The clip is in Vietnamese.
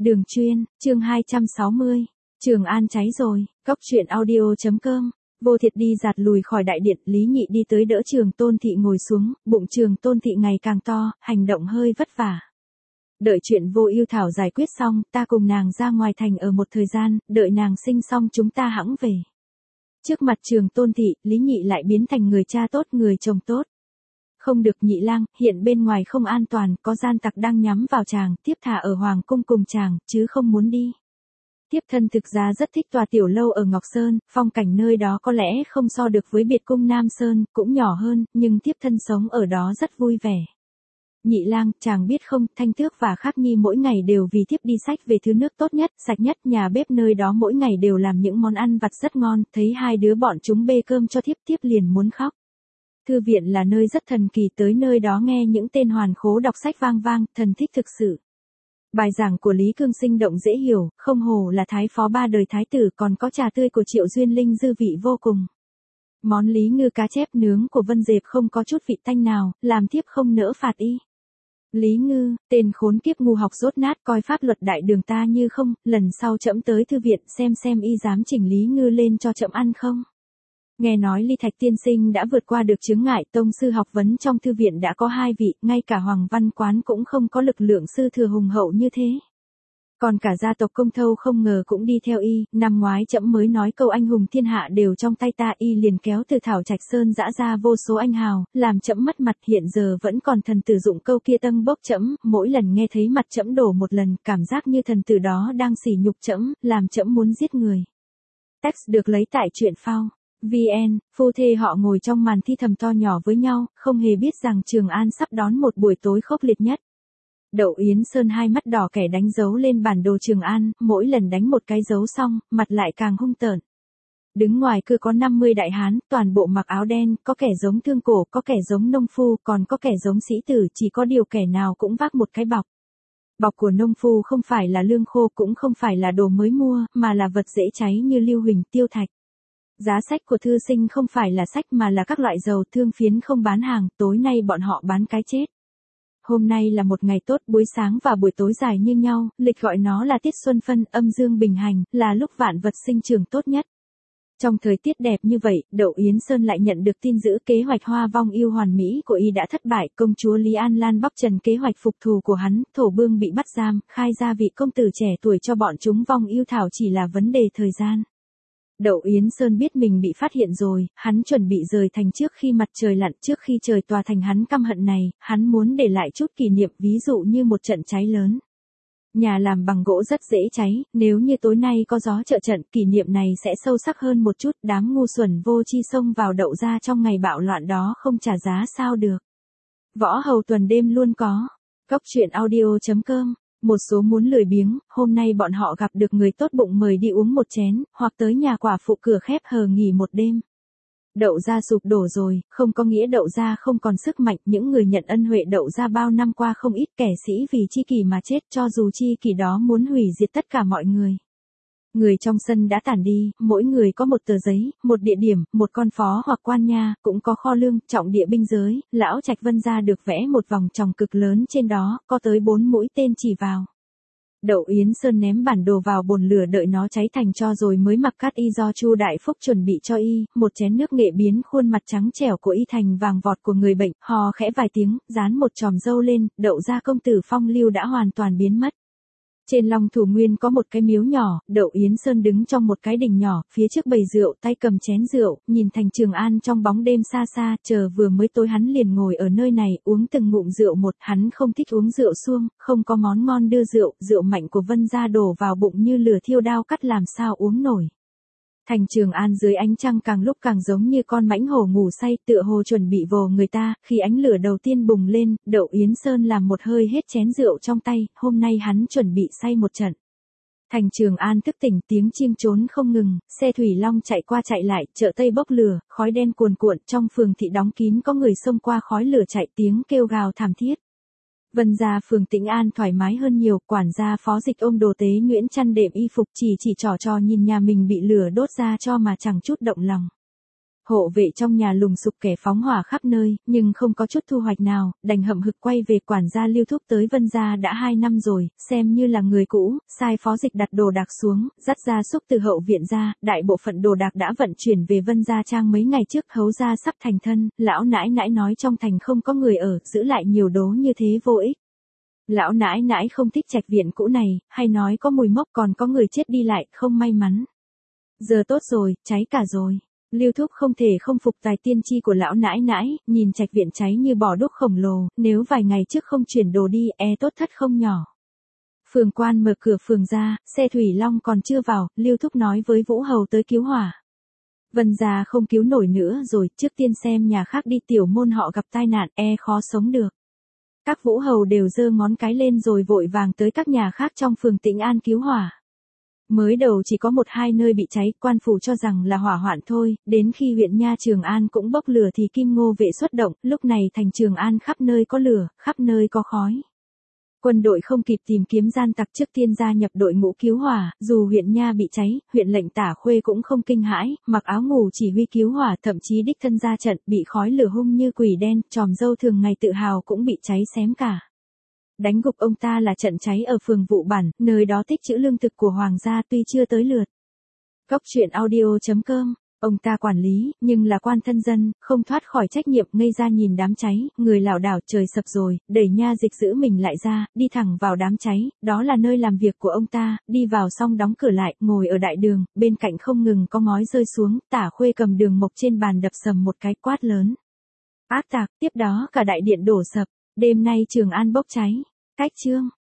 Đường chuyên, chương 260. Trường An cháy rồi, Cóc truyện audio.com. Vô Thiệt đi giạt lùi khỏi đại điện, Lý Nhị đi tới đỡ Trường Tôn Thị ngồi xuống, bụng Trường Tôn Thị ngày càng to, hành động hơi vất vả. Đợi chuyện Vô Ưu Thảo giải quyết xong, ta cùng nàng ra ngoài thành ở một thời gian, đợi nàng sinh xong chúng ta hẵng về. Trước mặt Trường Tôn Thị, Lý Nhị lại biến thành người cha tốt, người chồng tốt. Không được Nhị lang, hiện bên ngoài không an toàn, có gian tặc đang nhắm vào chàng, tiếp thả ở hoàng cung cùng chàng, chứ không muốn đi. Tiếp thân thực ra rất thích tòa tiểu lâu ở Ngọc Sơn, phong cảnh nơi đó có lẽ không so được với biệt cung Nam Sơn, cũng nhỏ hơn, nhưng tiếp thân sống ở đó rất vui vẻ. Nhị lang, chàng biết không, Thanh Tước và Khắc Nhi mỗi ngày đều vì thiếp đi xách về thứ nước tốt nhất, sạch nhất, nhà bếp nơi đó mỗi ngày đều làm những món ăn vặt rất ngon, thấy hai đứa bọn chúng bê cơm cho thiếp, thiếp liền muốn khóc. Thư viện là nơi rất thần kỳ, tới nơi đó nghe những tên hoàn khố đọc sách vang vang, thần thích thực sự. Bài giảng của Lý Cương sinh động dễ hiểu, không hồ là thái phó ba đời thái tử, còn có trà tươi của Triệu Duyên Linh dư vị vô cùng. Món lý ngư cá chép nướng của Vân Dệp không có chút vị tanh nào, làm thiếp không nỡ phạt y. Lý ngư, tên khốn kiếp ngu học dốt nát, coi pháp luật đại đường ta như không, lần sau trẫm tới thư viện xem y dám chỉnh Lý ngư lên cho trẫm ăn không. Nghe nói Ly Thạch tiên sinh đã vượt qua được chướng ngại, tông sư học vấn trong thư viện đã có 2 vị, ngay cả Hoàng Văn Quán cũng không có lực lượng sư thừa hùng hậu như thế. Còn cả gia tộc Công Thâu không ngờ cũng đi theo y, năm ngoái trẫm mới nói câu anh hùng thiên hạ đều trong tay ta, y liền kéo từ Thảo Trạch Sơn dã ra vô số anh hào, làm trẫm mất mặt, hiện giờ vẫn còn thần tử dụng câu kia tâng bốc trẫm, mỗi lần nghe thấy mặt trẫm đổ một lần, cảm giác như thần tử đó đang sỉ nhục trẫm, làm trẫm muốn giết người. Text được lấy tại truyện phao. VN, phu thê họ ngồi trong màn thi thầm to nhỏ với nhau, không hề biết rằng Trường An sắp đón một buổi tối khốc liệt nhất. Đậu Yến Sơn hai mắt đỏ kẻ đánh dấu lên bản đồ Trường An, mỗi lần đánh một cái dấu xong, mặt lại càng hung tợn. Đứng ngoài cửa có 50 đại hán, toàn bộ mặc áo đen, có kẻ giống thương cổ, có kẻ giống nông phu, còn có kẻ giống sĩ tử, chỉ có điều kẻ nào cũng vác một cái bọc. Bọc của nông phu không phải là lương khô, cũng không phải là đồ mới mua, mà là vật dễ cháy như lưu huỳnh, tiêu thạch. Giá sách của thư sinh không phải là sách mà là các loại dầu, thương phiến không bán hàng, tối nay bọn họ bán cái chết. Hôm nay là một ngày tốt, buổi sáng và buổi tối dài như nhau, lịch gọi nó là tiết xuân phân, âm dương bình hành, là lúc vạn vật sinh trưởng tốt nhất. Trong thời tiết đẹp như vậy, Đậu Yến Sơn lại nhận được tin dữ kế hoạch hoa vong yêu hoàn mỹ của y đã thất bại, công chúa Lý An Lan bóc trần kế hoạch phục thù của hắn, Thổ Bương bị bắt giam, khai ra vị công tử trẻ tuổi cho bọn chúng vong yêu thảo chỉ là vấn đề thời gian. Đậu Yến Sơn biết mình bị phát hiện rồi, hắn chuẩn bị rời thành trước khi mặt trời lặn, trước khi trời tòa thành hắn căm hận này, hắn muốn để lại chút kỷ niệm, ví dụ như một trận cháy lớn. Nhà làm bằng gỗ rất dễ cháy, nếu như tối nay có gió trợ trận, kỷ niệm này sẽ sâu sắc hơn một chút, đám ngu xuẩn vô tri xông vào Đậu gia trong ngày bạo loạn đó không trả giá sao được. Võ hầu tuần đêm luôn có. Cóc truyện audio.com. Một số muốn lười biếng, hôm nay bọn họ gặp được người tốt bụng mời đi uống một chén, hoặc tới nhà quả phụ cửa khép hờ nghỉ một đêm. Đậu gia sụp đổ rồi, không có nghĩa Đậu gia không còn sức mạnh, những người nhận ân huệ Đậu gia bao năm qua không ít kẻ sĩ vì chi kỷ mà chết, cho dù chi kỷ đó muốn hủy diệt tất cả mọi người. Người trong sân đã tản đi, mỗi người có một tờ giấy, một địa điểm, một con phó hoặc quan nha, cũng có kho lương, trọng địa binh giới, lão Trạch Vân gia được vẽ một vòng tròn cực lớn trên đó, có tới 4 mũi tên chỉ vào. Đậu Yến Sơn ném bản đồ vào bồn lửa đợi nó cháy thành tro rồi mới mặc cát y do Chu Đại Phúc chuẩn bị cho y, một chén nước nghệ biến khuôn mặt trắng trẻo của y thành vàng vọt của người bệnh, hò khẽ vài tiếng, dán một chòm râu lên, Đậu gia công tử phong lưu đã hoàn toàn biến mất. Trên Long Thủ Nguyên có một cái miếu nhỏ, Đậu Yến Sơn đứng trong một cái đình nhỏ, phía trước bày rượu, tay cầm chén rượu, nhìn thành Trường An trong bóng đêm xa xa, chờ vừa mới tối hắn liền ngồi ở nơi này, uống từng ngụm rượu một, hắn không thích uống rượu suông, không có món ngon đưa rượu, rượu mạnh của Vân gia đổ vào bụng như lửa thiêu đao cắt làm sao uống nổi. Thành Trường An dưới ánh trăng càng lúc càng giống như con mãnh hổ ngủ say, tựa hồ chuẩn bị vồ người ta, khi ánh lửa đầu tiên bùng lên, Đậu Yến Sơn làm một hơi hết chén rượu trong tay, hôm nay hắn chuẩn bị say một trận. Thành Trường An thức tỉnh, tiếng chim trốn không ngừng, xe thủy long chạy qua chạy lại, chợ Tây bốc lửa, khói đen cuồn cuộn, trong phường thị đóng kín có người xông qua khói lửa chạy, tiếng kêu gào thảm thiết. Vân gia phường Tĩnh An thoải mái hơn nhiều, quản gia Phó Dịch ôm Đồ Tế Nhuyễn chăn đệm y phục chỉ trò nhìn nhà mình bị lửa đốt ra cho mà chẳng chút động lòng. Hộ vệ trong nhà lùng sục kẻ phóng hỏa khắp nơi, nhưng không có chút thu hoạch nào, đành hậm hực quay về quản gia Lưu Thúc tới Vân gia đã 2 năm rồi, xem như là người cũ, sai phó dịch đặt đồ đạc xuống, dắt gia súc từ hậu viện ra, đại bộ phận đồ đạc đã vận chuyển về Vân gia trang mấy ngày trước. Hấu gia sắp thành thân, lão nãi nãi nói trong thành không có người ở, giữ lại nhiều đố như thế vô ích. Lão nãi nãi không thích trạch viện cũ này, hay nói có mùi mốc, còn có người chết đi lại, không may mắn. Giờ tốt rồi, cháy cả rồi. Lưu Thúc không thể không phục tài tiên tri của lão nãi nãi, nhìn trạch viện cháy như bò đúc khổng lồ, nếu vài ngày trước không chuyển đồ đi, tốt thất không nhỏ. Phường quan mở cửa phường ra, xe thủy long còn chưa vào, Lưu Thúc nói với Vũ Hầu tới cứu hỏa. Vân gia không cứu nổi nữa rồi, trước tiên xem nhà khác đi, tiểu môn họ gặp tai nạn, khó sống được. Các Vũ Hầu đều giơ ngón cái lên rồi vội vàng tới các nhà khác trong phường Tĩnh An cứu hỏa. Mới đầu chỉ có 1-2 nơi bị cháy, quan phủ cho rằng là hỏa hoạn thôi, đến khi huyện nha Trường An cũng bốc lửa thì Kim Ngô vệ xuất động, lúc này thành Trường An khắp nơi có lửa, khắp nơi có khói. Quân đội không kịp tìm kiếm gian tặc, trước tiên gia nhập đội ngũ cứu hỏa, dù huyện nha bị cháy, huyện lệnh Tả Khuê cũng không kinh hãi, mặc áo ngủ chỉ huy cứu hỏa, thậm chí đích thân ra trận, bị khói lửa hung như quỷ đen, tròm dâu thường ngày tự hào cũng bị cháy xém cả. Đánh gục ông ta là trận cháy ở phường Vụ Bản, nơi đó tích trữ lương thực của hoàng gia, tuy chưa tới lượt. Góc truyện audio.com. Ông ta quản lý, nhưng là quan thân dân, không thoát khỏi trách nhiệm, ngây ra nhìn đám cháy, người lảo đảo, trời sập rồi, đẩy nha dịch giữ mình lại ra, đi thẳng vào đám cháy, đó là nơi làm việc của ông ta, đi vào xong đóng cửa lại, ngồi ở đại đường, bên cạnh không ngừng có ngói rơi xuống, Tả Khuê cầm đường mộc trên bàn đập sầm một cái, quát lớn. Ác tạc, tiếp đó cả đại điện đổ sập, đêm nay Trường An bốc cháy. Cách chương.